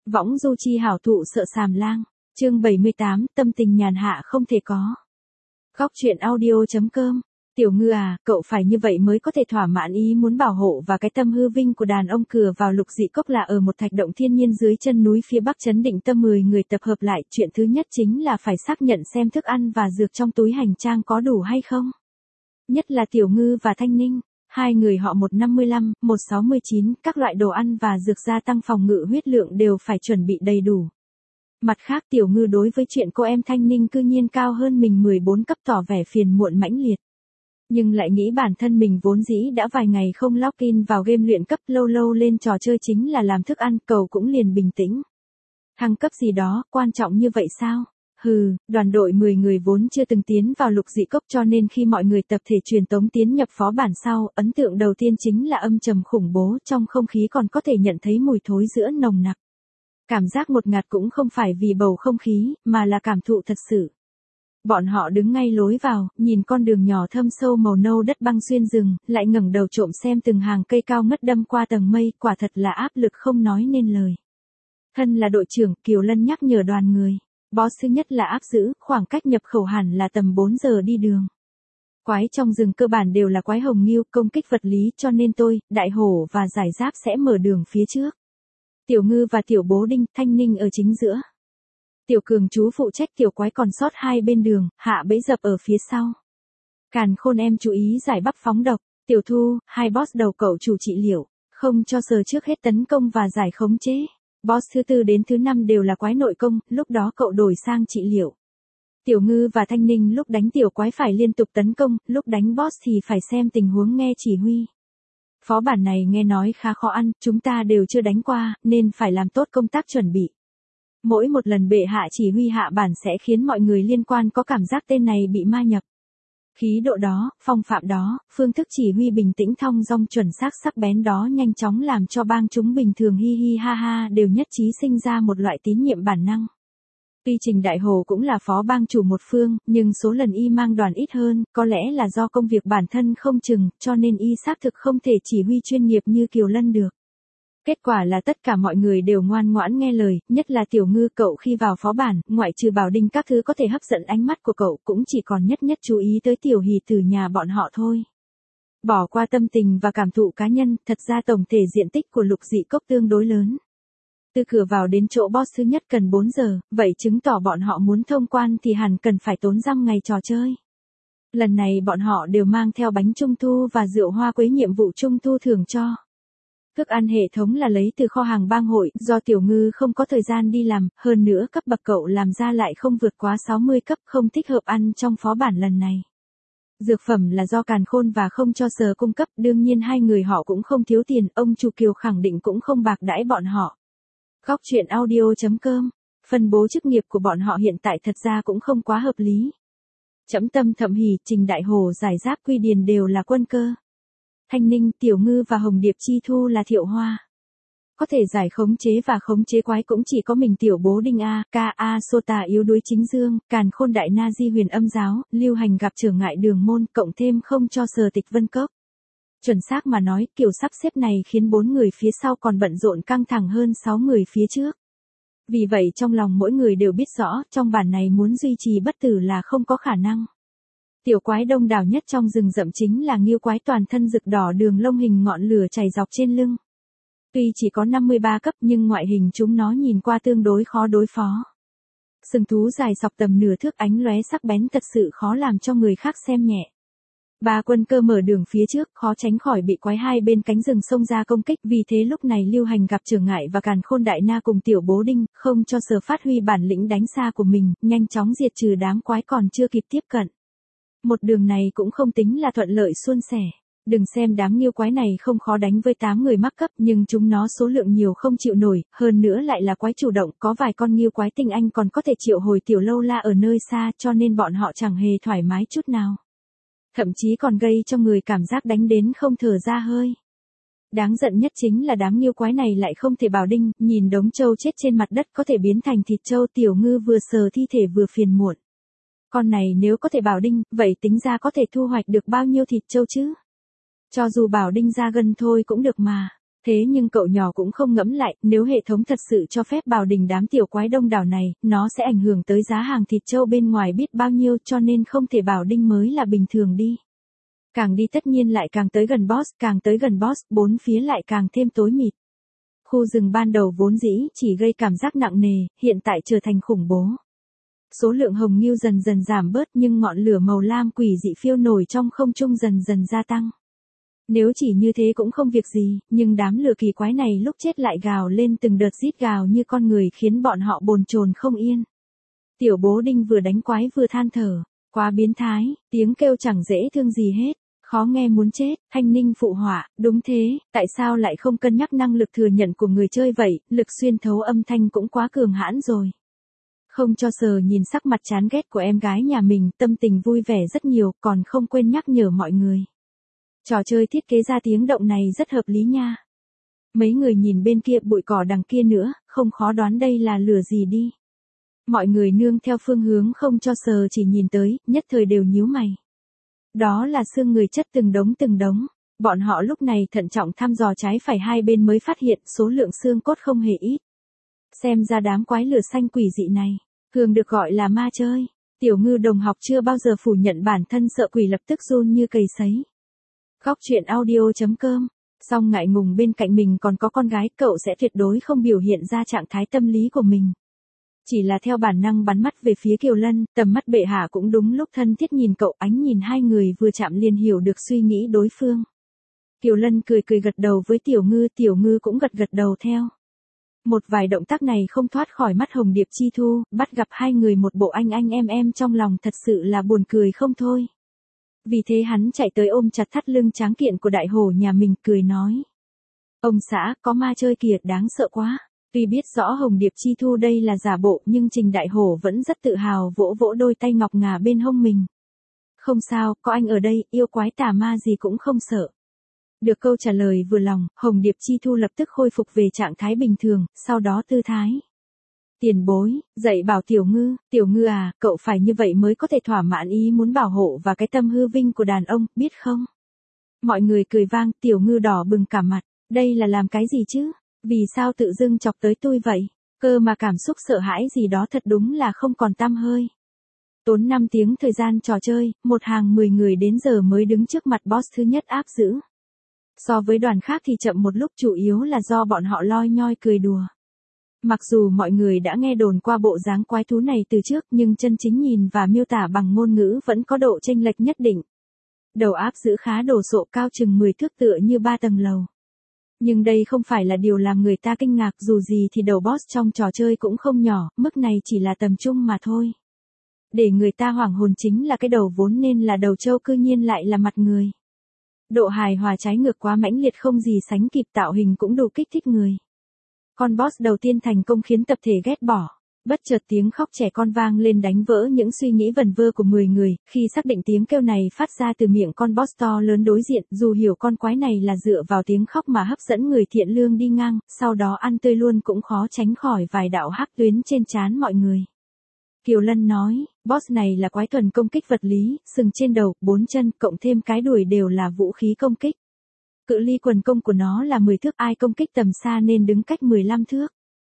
Võng du chi hảo thụ sợ sàm lang. Chương 78, tâm tình nhàn hạ không thể có. Góc truyện audio.com. Tiểu Ngư à, cậu phải như vậy mới có thể thỏa mãn ý muốn bảo hộ và cái tâm hư vinh của đàn ông. Cửa vào Lục Dị Cốc là ở một thạch động thiên nhiên dưới chân núi phía bắc trấn Định Tâm. 10 người tập hợp lại, chuyện thứ nhất chính là phải xác nhận xem thức ăn và dược trong túi hành trang có đủ hay không. Nhất là Tiểu Ngư và Thanh Ninh. Hai người họ 155, 169, các loại đồ ăn và dược gia tăng phòng ngự huyết lượng đều phải chuẩn bị đầy đủ. Mặt khác Tiểu Ngư đối với chuyện cô em Thanh Ninh cư nhiên cao hơn mình 14 cấp tỏ vẻ phiền muộn mãnh liệt. Nhưng lại nghĩ bản thân mình vốn dĩ đã vài ngày không login vào game luyện cấp, lâu lâu lên trò chơi chính là làm thức ăn, cậu cũng liền bình tĩnh. Thăng cấp gì đó, quan trọng như vậy sao? Hừ, đoàn đội 10 người vốn chưa từng tiến vào Lục Dị Cốc cho nên khi mọi người tập thể truyền tống tiến nhập phó bản sau, ấn tượng đầu tiên chính là âm trầm khủng bố, trong không khí còn có thể nhận thấy mùi thối rữa nồng nặc. Cảm giác ngột ngạt cũng không phải vì bầu không khí, mà là cảm thụ thật sự. Bọn họ đứng ngay lối vào, nhìn con đường nhỏ thâm sâu màu nâu đất băng xuyên rừng, lại ngẩng đầu trộm xem từng hàng cây cao ngất đâm qua tầng mây, quả thật là áp lực không nói nên lời. Thân là đội trưởng, Kiều Lân nhắc nhở đoàn người. Boss thứ nhất là áp giữ, khoảng cách nhập khẩu hẳn là tầm 4 giờ đi đường. Quái trong rừng cơ bản đều là quái hồng nghêu, công kích vật lý, cho nên tôi, Đại Hổ và Giải Giáp sẽ mở đường phía trước. Tiểu Ngư và Tiểu Bố Đinh, Thanh Ninh ở chính giữa. Tiểu Cường chú phụ trách tiểu quái còn sót hai bên đường, hạ bẫy dập ở phía sau. Càn Khôn em chú ý giải bắp phóng độc. Tiểu Thu, hai boss đầu cậu chủ trị liệu, không cho sờ trước hết tấn công và giải khống chế. Boss thứ 4 đến thứ 5 đều là quái nội công, lúc đó cậu đổi sang trị liệu. Tiểu Ngư và Thanh Ninh lúc đánh tiểu quái phải liên tục tấn công, lúc đánh boss thì phải xem tình huống nghe chỉ huy. Phó bản này nghe nói khá khó ăn, chúng ta đều chưa đánh qua, nên phải làm tốt công tác chuẩn bị. Mỗi một lần bệ hạ chỉ huy hạ bản sẽ khiến mọi người liên quan có cảm giác tên này bị ma nhập. Khí độ đó, phong phạm đó, phương thức chỉ huy bình tĩnh thong dong chuẩn xác sắc bén đó nhanh chóng làm cho bang chúng bình thường hi hi ha ha đều nhất trí sinh ra một loại tín nhiệm bản năng. Tuy Trình Đại Hồ cũng là phó bang chủ một phương, nhưng số lần y mang đoàn ít hơn, có lẽ là do công việc bản thân không chừng, cho nên y xác thực không thể chỉ huy chuyên nghiệp như Kiều Lân được. Kết quả là tất cả mọi người đều ngoan ngoãn nghe lời, nhất là Tiểu Ngư. Cậu khi vào phó bản, ngoại trừ Bảo Đinh các thứ có thể hấp dẫn ánh mắt của cậu, cũng chỉ còn nhất chú ý tới Tiểu Hỷ từ nhà bọn họ thôi. Bỏ qua tâm tình và cảm thụ cá nhân, thật ra tổng thể diện tích của Lục Dị Cốc tương đối lớn. Từ cửa vào đến chỗ boss thứ nhất cần 4 giờ, vậy chứng tỏ bọn họ muốn thông quan thì hẳn cần phải tốn dăm ngày trò chơi. Lần này bọn họ đều mang theo bánh trung thu và rượu hoa quế nhiệm vụ trung thu thưởng cho. Thức ăn hệ thống là lấy từ kho hàng bang hội, do Tiểu Ngư không có thời gian đi làm, hơn nữa cấp bậc cậu làm ra lại không vượt quá 60 cấp, không thích hợp ăn trong phó bản lần này. Dược phẩm là do Càn Khôn và không cho sờ cung cấp, đương nhiên hai người họ cũng không thiếu tiền, ông chủ Kiều khẳng định cũng không bạc đãi bọn họ. Góc truyện audio.com. Phân bố chức nghiệp của bọn họ hiện tại thật ra cũng không quá hợp lý. Trẫm Tâm Thẩm Hỷ, Trình Đại Hồ, Giải Giáp, Quy Điền đều là quân cơ. Thanh Ninh, Tiểu Ngư và Hồng Điệp Chi Thu là thiệu hoa. Có thể giải khống chế và khống chế quái cũng chỉ có mình Tiểu Bố Đinh A, K.A. Sota yếu đuối chính dương, Càn Khôn Đại Na Di Huyền âm giáo, Lưu Hành gặp trở ngại đường môn, cộng thêm không cho sờ Tịch Vân Cốc. Chuẩn xác mà nói, kiểu sắp xếp này khiến 4 người phía sau còn bận rộn căng thẳng hơn 6 người phía trước. Vì vậy trong lòng mỗi người đều biết rõ, trong bản này muốn duy trì bất tử là không có khả năng. Tiểu quái đông đảo nhất trong rừng rậm chính là Nghêu quái toàn thân rực đỏ, đường lông hình ngọn lửa chảy dọc trên lưng. Tuy chỉ có 53 cấp nhưng ngoại hình chúng nó nhìn qua tương đối khó đối phó. Sừng thú dài sọc tầm nửa thước, ánh lóe sắc bén thật sự khó làm cho người khác xem nhẹ. Ba quân cơ mở đường phía trước, khó tránh khỏi bị quái hai bên cánh rừng xông ra công kích, vì thế lúc này Lưu Hành gặp trở ngại và Càn Khôn Đại Na cùng Tiểu Bố Đinh, không cho sờ phát huy bản lĩnh đánh xa của mình, nhanh chóng diệt trừ đám quái còn chưa kịp tiếp cận. Một đường này cũng không tính là thuận lợi suôn sẻ. Đừng xem đám Nghêu quái này không khó đánh với 8 người mắc cấp, nhưng chúng nó số lượng nhiều không chịu nổi, hơn nữa lại là quái chủ động, có vài con Nghêu quái tinh anh còn có thể triệu hồi Tiểu Lâu La ở nơi xa, cho nên bọn họ chẳng hề thoải mái chút nào. Thậm chí còn gây cho người cảm giác đánh đến không thở ra hơi. Đáng giận nhất chính là đám Nghêu quái này lại không thể bảo đinh, nhìn đống trâu chết trên mặt đất có thể biến thành thịt trâu. Tiểu Ngư vừa sờ thi thể vừa phiền muộn. Con này nếu có thể bảo đinh, vậy tính ra có thể thu hoạch được bao nhiêu thịt trâu chứ? Cho dù bảo đinh ra gần thôi cũng được mà. Thế nhưng cậu nhỏ cũng không ngẫm lại, nếu hệ thống thật sự cho phép bảo đình đám tiểu quái đông đảo này, nó sẽ ảnh hưởng tới giá hàng thịt trâu bên ngoài biết bao nhiêu, cho nên không thể bảo đinh mới là bình thường đi. Càng đi tất nhiên lại càng tới gần boss, càng tới gần boss, bốn phía lại càng thêm tối mịt. Khu rừng ban đầu vốn dĩ chỉ gây cảm giác nặng nề, hiện tại trở thành khủng bố. Số lượng hồng nghêu dần dần giảm bớt nhưng ngọn lửa màu lam quỷ dị phiêu nổi trong không trung dần dần gia tăng. Nếu chỉ như thế cũng không việc gì, nhưng đám lửa kỳ quái này lúc chết lại gào lên từng đợt rít gào như con người khiến bọn họ bồn chồn không yên. Tiểu bố đinh vừa đánh quái vừa than thở, quá biến thái, tiếng kêu chẳng dễ thương gì hết, khó nghe muốn chết. Thanh Ninh phụ họa, đúng thế, tại sao lại không cân nhắc năng lực thừa nhận của người chơi vậy, lực xuyên thấu âm thanh cũng quá cường hãn rồi. Không cho sờ nhìn sắc mặt chán ghét của em gái nhà mình, tâm tình vui vẻ rất nhiều, còn không quên nhắc nhở mọi người. Trò chơi thiết kế ra tiếng động này rất hợp lý nha. Mấy người nhìn bên kia bụi cỏ đằng kia nữa, không khó đoán đây là lửa gì đi. Mọi người nương theo phương hướng không cho sờ chỉ nhìn tới, nhất thời đều nhíu mày. Đó là xương người chất từng đống từng đống. Bọn họ lúc này thận trọng thăm dò trái phải hai bên mới phát hiện số lượng xương cốt không hề ít. Xem ra đám quái lửa xanh quỷ dị này, thường được gọi là ma chơi. Tiểu Ngư đồng học chưa bao giờ phủ nhận bản thân sợ quỷ lập tức run như cầy sấy. Góc truyện audio.com. Song ngại ngùng bên cạnh mình còn có con gái, cậu sẽ tuyệt đối không biểu hiện ra trạng thái tâm lý của mình. Chỉ là theo bản năng bắn mắt về phía Kiều Lân, tầm mắt bệ hạ cũng đúng lúc thân thiết nhìn cậu, ánh nhìn hai người vừa chạm liền hiểu được suy nghĩ đối phương. Kiều Lân cười cười gật đầu với Tiểu Ngư cũng gật gật đầu theo. Một vài động tác này không thoát khỏi mắt Hồng Điệp Chi Thu, bắt gặp hai người một bộ anh em trong lòng thật sự là buồn cười không thôi. Vì thế hắn chạy tới ôm chặt thắt lưng tráng kiện của đại hổ nhà mình, cười nói. Ông xã, có ma chơi kìa, đáng sợ quá. Tuy biết rõ Hồng Điệp Chi Thu đây là giả bộ nhưng Trình Đại Hổ vẫn rất tự hào vỗ vỗ đôi tay ngọc ngà bên hông mình. Không sao, có anh ở đây, yêu quái tà ma gì cũng không sợ. Được câu trả lời vừa lòng, Hồng Điệp Chi Thu lập tức khôi phục về trạng thái bình thường, sau đó tư thái. Tiền bối, dạy bảo Tiểu Ngư à, cậu phải như vậy mới có thể thỏa mãn ý muốn bảo hộ và cái tâm hư vinh của đàn ông, biết không? Mọi người cười vang, Tiểu Ngư đỏ bừng cả mặt, đây là làm cái gì chứ? Vì sao tự dưng chọc tới tôi vậy? Cơ mà cảm xúc sợ hãi gì đó thật đúng là không còn tăm hơi. Tốn 5 tiếng thời gian trò chơi, một hàng 10 người đến giờ mới đứng trước mặt boss thứ nhất áp giữ. So với đoàn khác thì chậm một lúc, chủ yếu là do bọn họ loi nhoi cười đùa. Mặc dù mọi người đã nghe đồn qua bộ dáng quái thú này từ trước nhưng chân chính nhìn và miêu tả bằng ngôn ngữ vẫn có độ chênh lệch nhất định. Đầu áp giữ khá đồ sộ, cao chừng 10 thước tựa như 3 tầng lầu. Nhưng đây không phải là điều làm người ta kinh ngạc, dù gì thì đầu boss trong trò chơi cũng không nhỏ, mức này chỉ là tầm trung mà thôi. Để người ta hoảng hồn chính là cái đầu vốn nên là đầu trâu cư nhiên lại là mặt người. Độ hài hòa trái ngược quá mãnh liệt không gì sánh kịp, tạo hình cũng đủ kích thích người. Con boss đầu tiên thành công khiến tập thể ghét bỏ. Bất chợt tiếng khóc trẻ con vang lên đánh vỡ những suy nghĩ vẩn vơ của 10 người, khi xác định tiếng kêu này phát ra từ miệng con boss to lớn đối diện, dù hiểu con quái này là dựa vào tiếng khóc mà hấp dẫn người thiện lương đi ngang, sau đó ăn tươi luôn cũng khó tránh khỏi vài đạo hắc tuyến trên trán mọi người. Kiều Lân nói, boss này là quái thuần công kích vật lý, sừng trên đầu, 4 chân, cộng thêm cái đuôi đều là vũ khí công kích. Cự ly quần công của nó là 10 thước, ai công kích tầm xa nên đứng cách 15 thước.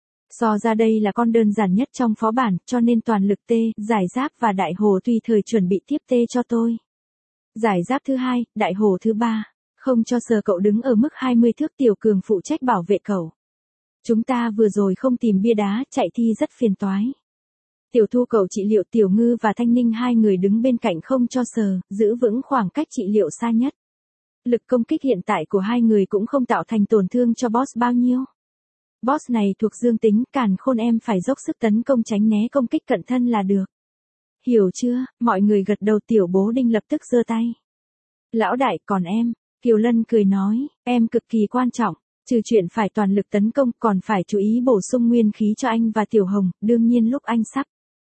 So ra đây là con đơn giản nhất trong phó bản, cho nên toàn lực tê, giải giáp và đại hồ tùy thời chuẩn bị tiếp tê cho tôi. Giải giáp thứ 2, đại hồ thứ 3, không cho sờ cậu đứng ở mức 20 thước, Tiểu Cường phụ trách bảo vệ cậu. Chúng ta vừa rồi không tìm bia đá, chạy thi rất phiền toái. Tiểu Thu cậu trị liệu, Tiểu Ngư và Thanh Ninh hai người đứng bên cạnh không cho sờ, giữ vững khoảng cách trị liệu xa nhất. Lực công kích hiện tại của hai người cũng không tạo thành tổn thương cho boss bao nhiêu. Boss này thuộc dương tính, càn khôn em phải dốc sức tấn công tránh né công kích cận thân là được. Hiểu chưa? Mọi người gật đầu. Tiểu Bố Đinh lập tức giơ tay. Lão đại, còn em? Kiều Lân cười nói, em cực kỳ quan trọng, trừ chuyện phải toàn lực tấn công còn phải chú ý bổ sung nguyên khí cho anh và Tiểu Hồng, đương nhiên lúc anh sắp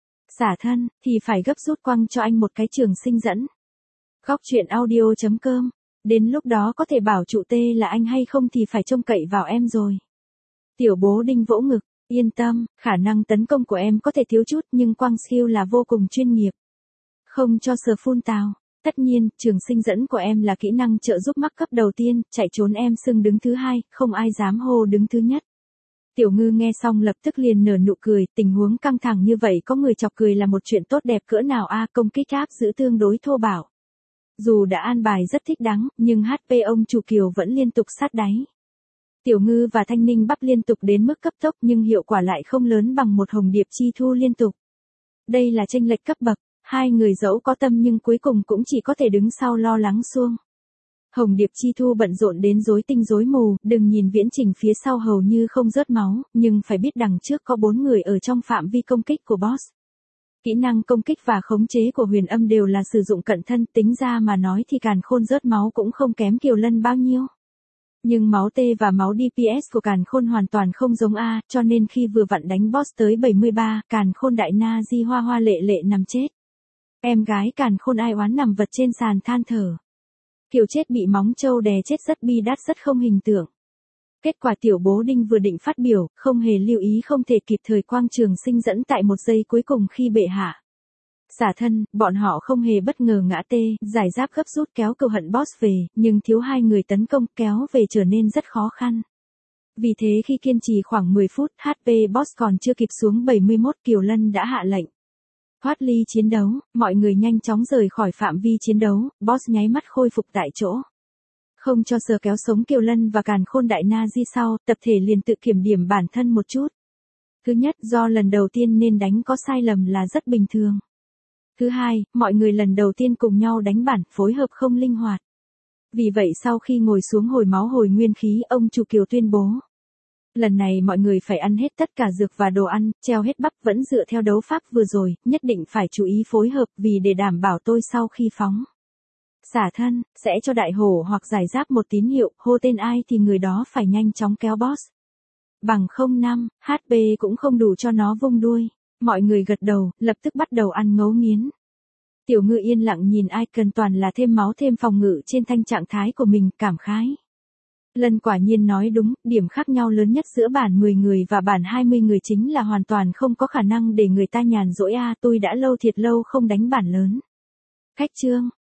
xả thân, thì phải gấp rút quăng cho anh một cái trường sinh dẫn. Góc truyện audio.com. Đến lúc đó có thể bảo trụ tê là anh hay không thì phải trông cậy vào em rồi. Tiểu Bố Đinh vỗ ngực, yên tâm, khả năng tấn công của em có thể thiếu chút nhưng quăng skill là vô cùng chuyên nghiệp. Không cho sờ phun tào. Tất nhiên, trường sinh dẫn của em là kỹ năng trợ giúp mắc cấp đầu tiên, chạy trốn em xưng đứng thứ hai, không ai dám hô đứng thứ nhất. Tiểu Ngư nghe xong lập tức liền nở nụ cười, tình huống căng thẳng như vậy có người chọc cười là một chuyện tốt đẹp cỡ nào a, công kích áp giữ tương đối thô bạo. Dù đã an bài rất thích đáng, nhưng HP ông chủ Kiều vẫn liên tục sát đáy. Tiểu Ngư và Thanh Ninh bắp liên tục đến mức cấp tốc nhưng hiệu quả lại không lớn bằng một Hồng Điệp Chi Thu liên tục. Đây là chênh lệch cấp bậc, hai người dẫu có tâm nhưng cuối cùng cũng chỉ có thể đứng sau lo lắng xuông. Hồng Điệp Chi Thu bận rộn đến rối tinh rối mù, đừng nhìn viễn trình phía sau hầu như không rớt máu, nhưng phải biết đằng trước có 4 người ở trong phạm vi công kích của boss. Kỹ năng công kích và khống chế của Huyền Âm đều là sử dụng cận thân, tính ra mà nói thì Càn Khôn rớt máu cũng không kém Kiều Lân bao nhiêu. Nhưng máu T và máu DPS của Càn Khôn hoàn toàn không giống A, cho nên khi vừa vặn đánh boss tới 73, Càn Khôn đại na di hoa hoa lệ lệ nằm chết. Em gái Càn Khôn ai oán nằm vật trên sàn than thở. Kiều chết bị móng trâu đè chết rất bi đát rất không hình tượng. Kết quả tiểu bố Đinh vừa định phát biểu, không hề lưu ý không thể kịp thời Quang Trường Sinh dẫn tại một giây cuối cùng khi bệ hạ xả thân, bọn họ không hề bất ngờ ngã tê, giải giáp gấp rút kéo cừu hận boss về, nhưng thiếu hai người tấn công kéo về trở nên rất khó khăn. Vì thế khi kiên trì khoảng 10 phút, HP boss còn chưa kịp xuống 71, Kiều Lân đã hạ lệnh thoát ly chiến đấu, mọi người nhanh chóng rời khỏi phạm vi chiến đấu, boss nháy mắt khôi phục tại chỗ. Không cho sờ kéo sống Kiều Lân và Càn Khôn đại na di sau, tập thể liền tự kiểm điểm bản thân một chút. Thứ nhất, do lần đầu tiên nên đánh có sai lầm là rất bình thường. Thứ hai, mọi người lần đầu tiên cùng nhau đánh bản, phối hợp không linh hoạt. Vì vậy sau khi ngồi xuống hồi máu hồi nguyên khí, ông chủ Kiều tuyên bố. Lần này mọi người phải ăn hết tất cả dược và đồ ăn, treo hết bắp vẫn dựa theo đấu pháp vừa rồi, nhất định phải chú ý phối hợp vì để đảm bảo tôi sau khi phóng xả thân, sẽ cho đại hổ hoặc giải giáp một tín hiệu, hô tên ai thì người đó phải nhanh chóng kéo boss. Bằng 05, HP cũng không đủ cho nó vung đuôi. Mọi người gật đầu, lập tức bắt đầu ăn ngấu nghiến. Tiểu Ngư yên lặng nhìn icon toàn là thêm máu thêm phòng ngự trên thanh trạng thái của mình, cảm khái. Lân quả nhiên nói đúng, điểm khác nhau lớn nhất giữa bản 10 người và bản 20 người chính là hoàn toàn không có khả năng để người ta nhàn rỗi a, tôi đã lâu thiệt lâu không đánh bản lớn. Khách trương,